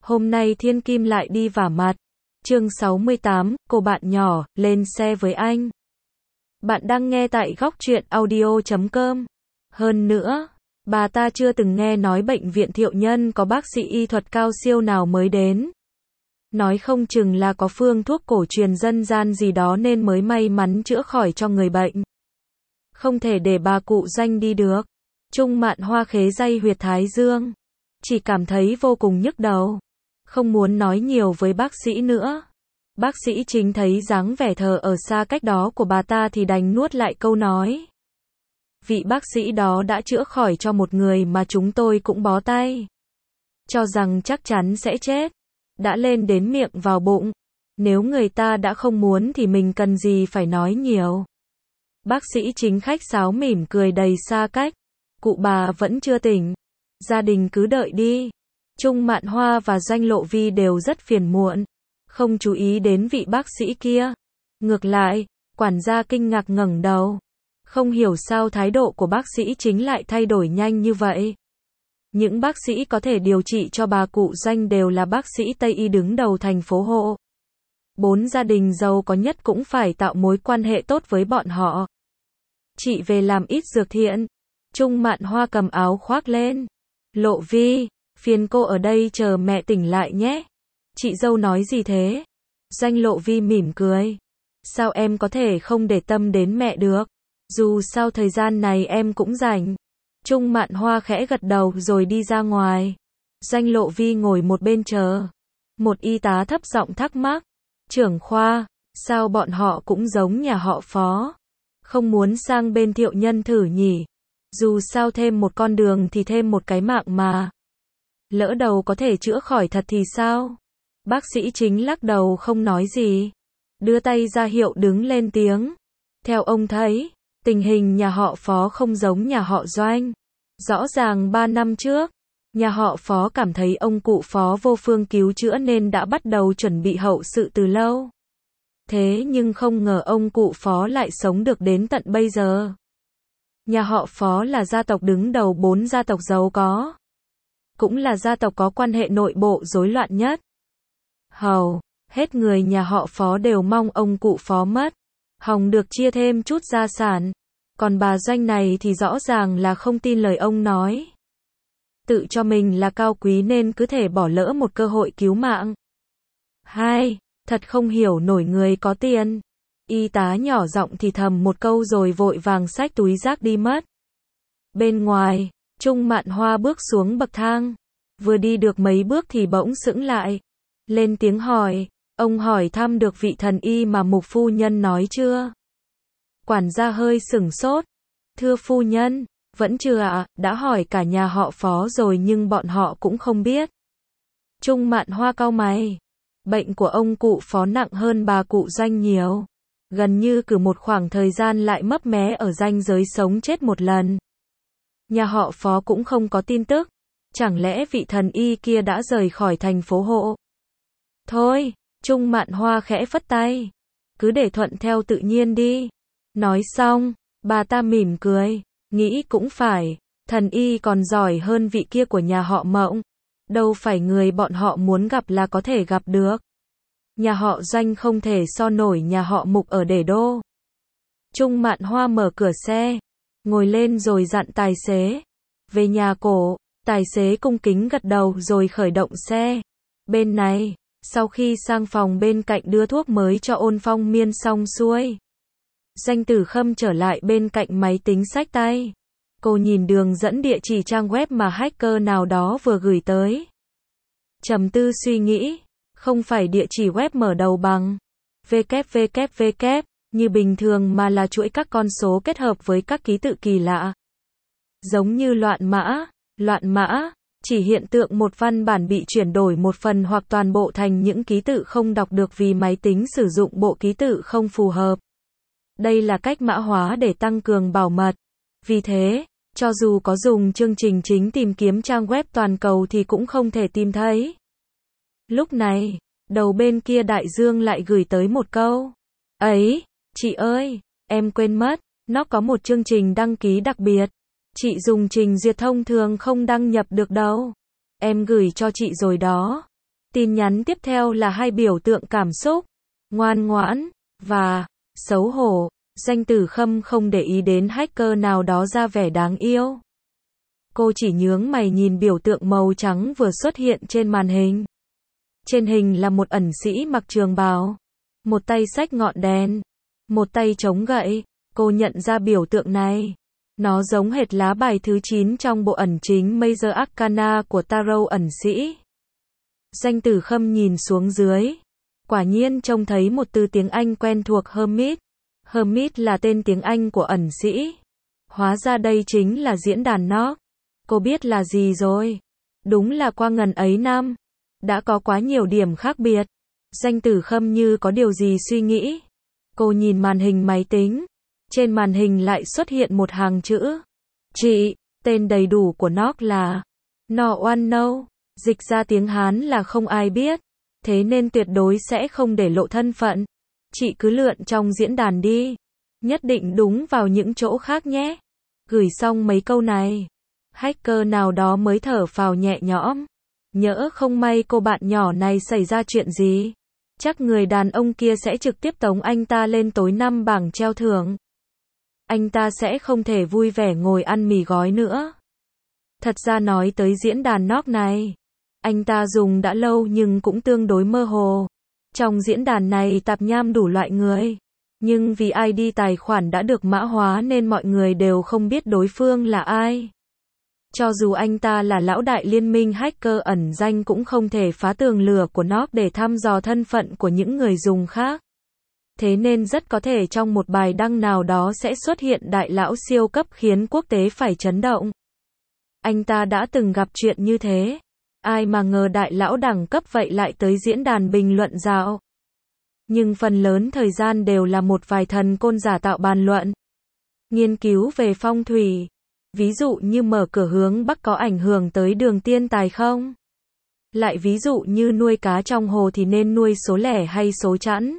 Hôm nay Thiên Kim lại đi vả mặt. Chương 68, cô bạn nhỏ, lên xe với anh. Bạn đang nghe tại góc truyện audio.com. Hơn nữa, bà ta chưa từng nghe nói bệnh viện Thiệu Nhân có bác sĩ y thuật cao siêu nào mới đến. Nói không chừng là có phương thuốc cổ truyền dân gian gì đó nên mới may mắn chữa khỏi cho người bệnh. Không thể để bà cụ Doanh đi được. Trung Mạn Hoa khế day huyệt thái dương. Chỉ cảm thấy vô cùng nhức đầu. Không muốn nói nhiều với bác sĩ nữa. Bác sĩ Chính thấy dáng vẻ thờ ở xa cách đó của bà ta thì đành nuốt lại câu nói. Vị bác sĩ đó đã chữa khỏi cho một người mà chúng tôi cũng bó tay. Cho rằng chắc chắn sẽ chết. Đã lên đến miệng vào bụng. Nếu người ta đã không muốn thì mình cần gì phải nói nhiều. Bác sĩ Chính khách sáo mỉm cười đầy xa cách. Cụ bà vẫn chưa tỉnh. Gia đình cứ đợi đi. Trung Mạn Hoa và Doanh Lộ Vi đều rất phiền muộn. Không chú ý đến vị bác sĩ kia. Ngược lại, quản gia kinh ngạc ngẩng đầu. Không hiểu sao thái độ của bác sĩ Chính lại thay đổi nhanh như vậy. Những bác sĩ có thể điều trị cho bà cụ Doanh đều là bác sĩ Tây y đứng đầu thành phố Hộ. 4 gia đình giàu có nhất cũng phải tạo mối quan hệ tốt với bọn họ. Chị về làm ít dược thiện. Trung Mạn Hoa cầm áo khoác lên. Lộ Vi, phiền cô ở đây chờ mẹ tỉnh lại nhé. Chị dâu nói gì thế? Doanh Lộ Vi mỉm cười. Sao em có thể không để tâm đến mẹ được? Dù sao thời gian này em cũng rảnh. Trung Mạn Hoa khẽ gật đầu rồi đi ra ngoài. Doanh Lộ Vi ngồi một bên chờ. Một y tá thấp giọng thắc mắc. Trưởng khoa, sao bọn họ cũng giống nhà họ Phó? Không muốn sang bên Thiệu Nhân thử nhỉ? Dù sao thêm một con đường thì thêm một cái mạng mà. Lỡ đầu có thể chữa khỏi thật thì sao? Bác sĩ Chính lắc đầu không nói gì. Đưa tay ra hiệu đứng lên tiếng. Theo ông thấy, tình hình nhà họ Phó không giống nhà họ Doanh. Rõ ràng 3 năm trước, nhà họ Phó cảm thấy ông cụ Phó vô phương cứu chữa nên đã bắt đầu chuẩn bị hậu sự từ lâu. Thế nhưng không ngờ ông cụ Phó lại sống được đến tận bây giờ. Nhà họ Phó là gia tộc đứng đầu 4 gia tộc giàu có. Cũng là gia tộc có quan hệ nội bộ rối loạn nhất. Hầu hết người nhà họ Phó đều mong ông cụ Phó mất. Hòng được chia thêm chút gia sản. Còn bà Doanh này thì rõ ràng là không tin lời ông nói. Tự cho mình là cao quý nên cứ thể bỏ lỡ một cơ hội cứu mạng. Thật không hiểu nổi người có tiền. Y tá nhỏ giọng thì thầm một câu rồi vội vàng xách túi rác đi mất. Bên ngoài, Trung Mạn Hoa bước xuống bậc thang. Vừa đi được mấy bước thì bỗng sững lại. Lên tiếng hỏi, ông hỏi thăm được vị thần y mà Mục phu nhân nói chưa? Quản gia hơi sửng sốt. Thưa phu nhân, vẫn chưa ạ, đã hỏi cả nhà họ Phó rồi nhưng bọn họ cũng không biết. Trung Mạn Hoa cau mày. Bệnh của ông cụ Phó nặng hơn bà cụ Doanh nhiều. Gần như cứ một khoảng thời gian lại mấp mé ở ranh giới sống chết một lần. Nhà họ Phó cũng không có tin tức. Chẳng lẽ vị thần y kia đã rời khỏi thành phố Hộ? Thôi, Trung Mạn Hoa khẽ phất tay. Cứ để thuận theo tự nhiên đi. Nói xong, bà ta mỉm cười. Nghĩ cũng phải, thần y còn giỏi hơn vị kia của nhà họ Mộng. Đâu phải người bọn họ muốn gặp là có thể gặp được. Nhà họ Doanh không thể so nổi nhà họ Mục ở Đế Đô. Trung Mạn Hoa mở cửa xe, ngồi lên rồi dặn tài xế. Về nhà cổ, tài xế cung kính gật đầu rồi khởi động xe. Bên này, sau khi sang phòng bên cạnh đưa thuốc mới cho Ôn Phong Miên xong xuôi. Doanh Tử Khâm trở lại bên cạnh máy tính xách tay. Cô nhìn đường dẫn địa chỉ trang web mà hacker nào đó vừa gửi tới. Trầm tư suy nghĩ, không phải địa chỉ web mở đầu bằng www như bình thường mà là chuỗi các con số kết hợp với các ký tự kỳ lạ. Giống như loạn mã, chỉ hiện tượng một văn bản bị chuyển đổi một phần hoặc toàn bộ thành những ký tự không đọc được vì máy tính sử dụng bộ ký tự không phù hợp. Đây là cách mã hóa để tăng cường bảo mật. Vì thế, cho dù có dùng chương trình chính tìm kiếm trang web toàn cầu thì cũng không thể tìm thấy. Lúc này, đầu bên kia đại dương lại gửi tới một câu. Ấy, chị ơi, em quên mất, nó có một chương trình đăng ký đặc biệt. Chị dùng trình duyệt thông thường không đăng nhập được đâu. Em gửi cho chị rồi đó. Tin nhắn tiếp theo là hai biểu tượng cảm xúc, ngoan ngoãn, và xấu hổ. Danh Tử Khâm không để ý đến hacker nào đó ra vẻ đáng yêu. Cô chỉ nhướng mày nhìn biểu tượng màu trắng vừa xuất hiện trên màn hình. Trên hình là một ẩn sĩ mặc trường bào, một tay xách ngọn đèn, một tay chống gậy. Cô nhận ra biểu tượng này. Nó giống hệt lá bài thứ 9 trong bộ ẩn chính Major Arcana của Tarot ẩn sĩ. Danh Tử Khâm nhìn xuống dưới. Quả nhiên trông thấy một từ tiếng Anh quen thuộc Hermit. Hermit là tên tiếng Anh của ẩn sĩ. Hóa ra đây chính là diễn đàn Nock. Cô biết là gì rồi? Đúng là qua ngần ấy năm, đã có quá nhiều điểm khác biệt. Danh Tử Khâm như có điều gì suy nghĩ. Cô nhìn màn hình máy tính. Trên màn hình lại xuất hiện một hàng chữ. Chị, tên đầy đủ của Nock là No One Know. Dịch ra tiếng Hán là không ai biết. Thế nên tuyệt đối sẽ không để lộ thân phận. Chị cứ lượn trong diễn đàn đi. Nhất định đúng vào những chỗ khác nhé. Gửi xong mấy câu này, hacker nào đó mới thở phào nhẹ nhõm. Nhỡ không may cô bạn nhỏ này xảy ra chuyện gì, chắc người đàn ông kia sẽ trực tiếp tống anh ta lên tối 5 bảng treo thưởng. Anh ta sẽ không thể vui vẻ ngồi ăn mì gói nữa. Thật ra nói tới diễn đàn Nock này, anh ta dùng đã lâu nhưng cũng tương đối mơ hồ. Trong diễn đàn này tạp nham đủ loại người. Nhưng vì ID tài khoản đã được mã hóa nên mọi người đều không biết đối phương là ai. Cho dù anh ta là lão đại liên minh hacker ẩn danh cũng không thể phá tường lửa của Nock để thăm dò thân phận của những người dùng khác. Thế nên rất có thể trong một bài đăng nào đó sẽ xuất hiện đại lão siêu cấp khiến quốc tế phải chấn động. Anh ta đã từng gặp chuyện như thế. Ai mà ngờ đại lão đẳng cấp vậy lại tới diễn đàn bình luận dạo. Nhưng phần lớn thời gian đều là một vài thần côn giả tạo bàn luận, nghiên cứu về phong thủy. Ví dụ như mở cửa hướng Bắc có ảnh hưởng tới đường tiên tài không? Lại ví dụ như nuôi cá trong hồ thì nên nuôi số lẻ hay số chẵn?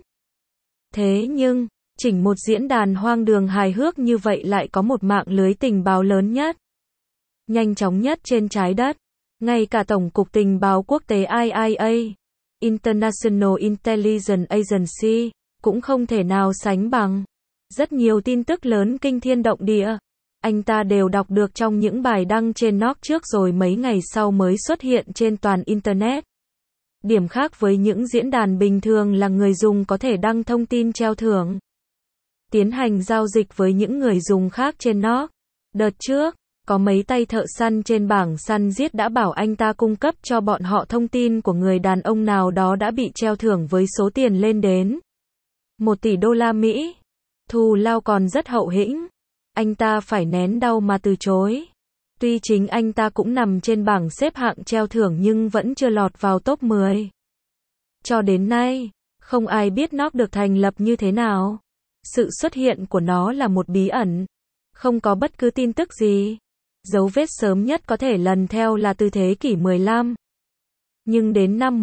Thế nhưng, chỉnh một diễn đàn hoang đường hài hước như vậy lại có một mạng lưới tình báo lớn nhất, nhanh chóng nhất trên trái đất. Ngay cả Tổng cục Tình báo Quốc tế IIA, International Intelligence Agency, cũng không thể nào sánh bằng. Rất nhiều tin tức lớn kinh thiên động địa, anh ta đều đọc được trong những bài đăng trên Nock trước rồi mấy ngày sau mới xuất hiện trên toàn Internet. Điểm khác với những diễn đàn bình thường là người dùng có thể đăng thông tin treo thưởng, tiến hành giao dịch với những người dùng khác trên Nock. Đợt trước, có mấy tay thợ săn trên bảng săn giết đã bảo anh ta cung cấp cho bọn họ thông tin của người đàn ông nào đó đã bị treo thưởng với số tiền lên đến 1 tỷ đô la Mỹ. Thù lao còn rất hậu hĩnh. Anh ta phải nén đau mà từ chối. Tuy chính anh ta cũng nằm trên bảng xếp hạng treo thưởng nhưng vẫn chưa lọt vào top 10. Cho đến nay, không ai biết Nock được thành lập như thế nào. Sự xuất hiện của nó là một bí ẩn. Không có bất cứ tin tức gì. Dấu vết sớm nhất có thể lần theo là từ thế kỷ 15. Nhưng đến năm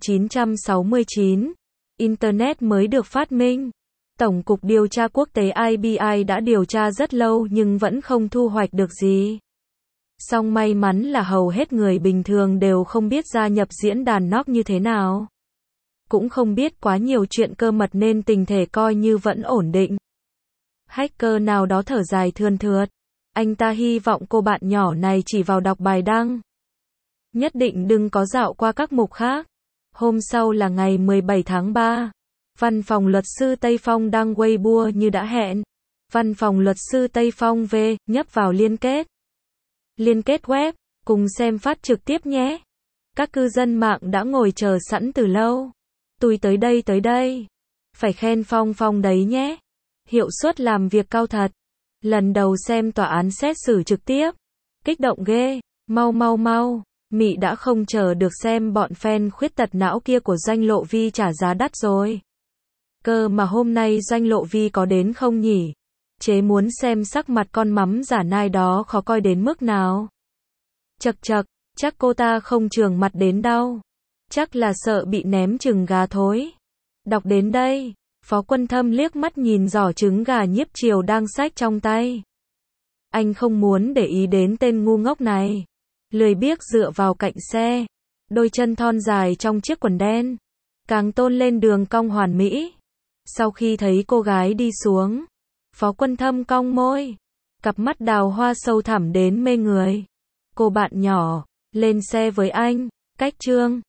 1969, Internet mới được phát minh. Tổng cục điều tra quốc tế IBI đã điều tra rất lâu nhưng vẫn không thu hoạch được gì. Song may mắn là hầu hết người bình thường đều không biết gia nhập diễn đàn Nock như thế nào. Cũng không biết quá nhiều chuyện cơ mật nên tình thể coi như vẫn ổn định. Hacker nào đó thở dài thườn thượt. Anh ta hy vọng cô bạn nhỏ này chỉ vào đọc bài đăng. Nhất định đừng có dạo qua các mục khác. Hôm sau là ngày 17 tháng 3. Văn phòng luật sư Tây Phong đăng Weibo như đã hẹn. Văn phòng luật sư Tây Phong về, nhấp vào liên kết. Liên kết web, cùng xem phát trực tiếp nhé. Các cư dân mạng đã ngồi chờ sẵn từ lâu. Tôi tới đây. Phải khen Phong Phong đấy nhé. Hiệu suất làm việc cao thật. Lần đầu xem tòa án xét xử trực tiếp. Kích động ghê. Mau. Mị đã không chờ được xem bọn fan khuyết tật não kia của Doanh Lộ Vi trả giá đắt rồi. Cơ mà hôm nay Doanh Lộ Vi có đến không nhỉ? Chế muốn xem sắc mặt con mắm giả nai đó khó coi đến mức nào. Chậc, chắc cô ta không trường mặt đến đâu. Chắc là sợ bị ném trứng gà thối. Đọc đến đây, Phó Quân Thâm liếc mắt nhìn giỏ trứng gà nhiếp chiều đang xách trong tay. Anh không muốn để ý đến tên ngu ngốc này. Lười biếc dựa vào cạnh xe. Đôi chân thon dài trong chiếc quần đen, càng tôn lên đường cong hoàn mỹ. Sau khi thấy cô gái đi xuống, Phó Quân Thâm cong môi, cặp mắt đào hoa sâu thẳm đến mê người. Cô bạn nhỏ, lên xe với anh, cách Trương